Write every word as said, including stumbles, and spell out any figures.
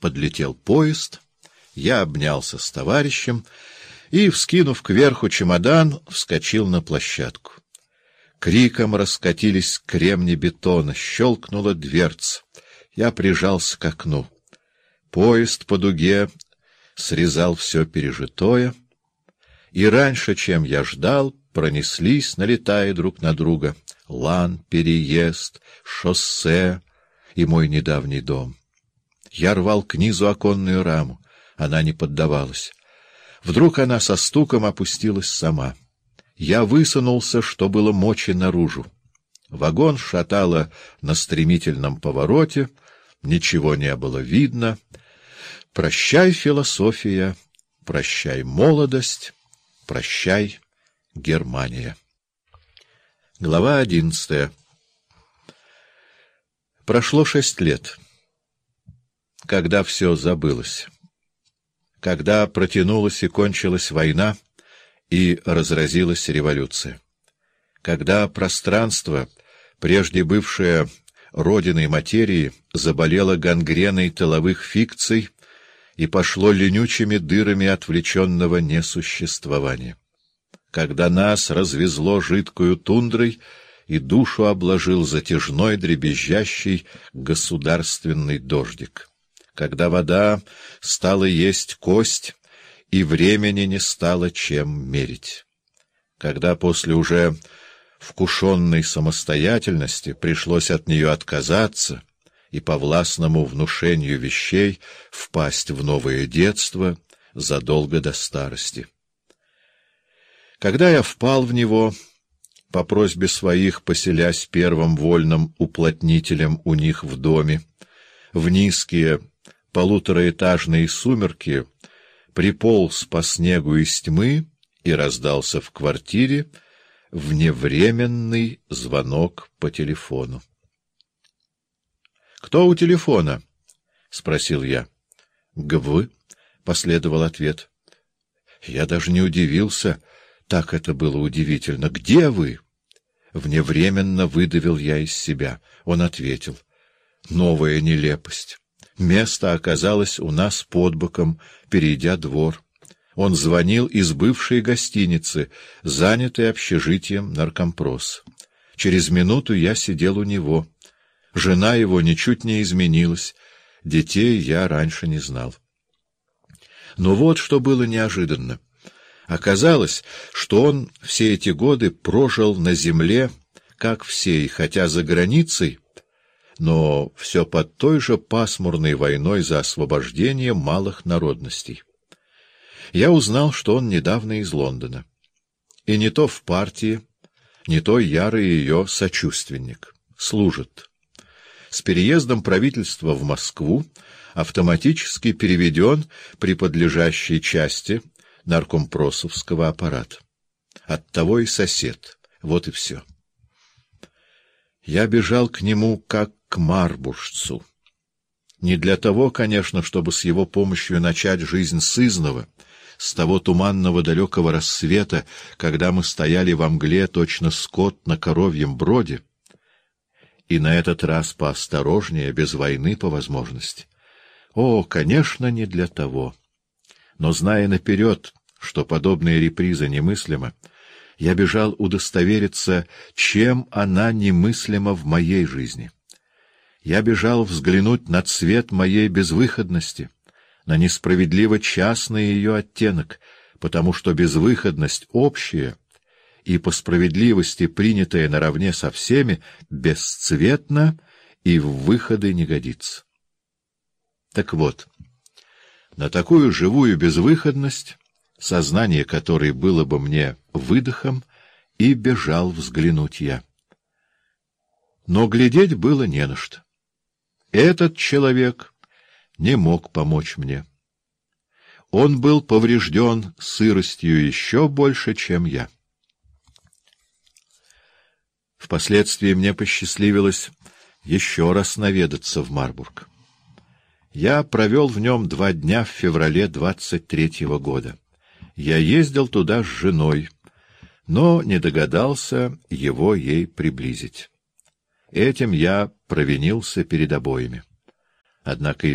подлетел поезд, я обнялся с товарищем и, вскинув кверху чемодан, вскочил на площадку. Криком раскатились кремни бетона, щелкнула дверца. Я прижался к окну. Поезд по дуге срезал все пережитое, и раньше, чем я ждал, пронеслись, налетая друг на друга, лан, переезд, шоссе и мой недавний дом. Я рвал к низу оконную раму, она не поддавалась. Вдруг она со стуком опустилась сама. Я высунулся, что было мочи, наружу. Вагон шатало на стремительном повороте, ничего не было видно. Прощай, философия, прощай, молодость, прощай, Германия. Глава одиннадцатая. Прошло шесть лет, когда все забылось, когда протянулась и кончилась война и разразилась революция, когда пространство, прежде бывшее родиной материи, заболело гангреной тыловых фикций и пошло ленючими дырами отвлеченного несуществования, когда нас развезло жидкою тундрой и душу обложил затяжной дребезжащий государственный дождик, когда вода стала есть кость и времени не стало чем мерить, когда после уже вкушенной самостоятельности пришлось от нее отказаться и по властному внушению вещей впасть в новое детство задолго до старости. Когда я впал в него, по просьбе своих поселясь первым вольным уплотнителем у них в доме, в низкие полутораэтажные сумерки приполз по снегу из тьмы и раздался в квартире вневременный звонок по телефону. — Кто у телефона? — спросил я. — Гв, — последовал ответ. Я даже не удивился, так это было удивительно. — Где вы? Вневременно выдавил я из себя. Он ответил. Новая нелепость. Место оказалось у нас под боком, перейдя двор. Он звонил из бывшей гостиницы, занятой общежитием наркомпрос. Через минуту я сидел у него. Жена его ничуть не изменилась. Детей я раньше не знал. Но вот что было неожиданно. Оказалось, что он все эти годы прожил на земле, как все, и хотя за границей, но все под той же пасмурной войной за освобождение малых народностей. Я узнал, что он недавно из Лондона. И не то в партии, не то ярый ее сочувственник. Служит. С переездом правительства в Москву автоматически переведен при подлежащей части наркомпросовского аппарата. Оттого и сосед. Вот и все. Я бежал к нему как к марбуржцу. Не для того, конечно, чтобы с его помощью начать жизнь сызнова, с того туманного далекого рассвета, когда мы стояли во мгле, точно скот на коровьем броде, и на этот раз поосторожнее, без войны по возможности. О, конечно, не для того. Но, зная наперед, что подобная реприза немыслима, я бежал удостовериться, чем она немыслима в моей жизни. Я бежал взглянуть на цвет моей безвыходности, на несправедливо частный ее оттенок, потому что безвыходность общая и по справедливости принятая наравне со всеми бесцветна и в выходы не годится. Так вот, на такую живую безвыходность, сознание которой было бы мне выдохом, и бежал взглянуть я. Но глядеть было не на что. Этот человек не мог помочь мне. Он был поврежден сыростью еще больше, чем я. Впоследствии мне посчастливилось еще раз наведаться в Марбург. Я провел в нем два дня в феврале двадцать третьего года. Я ездил туда с женой, но не догадался его ей приблизить. Этим я провинился перед обоими. Однако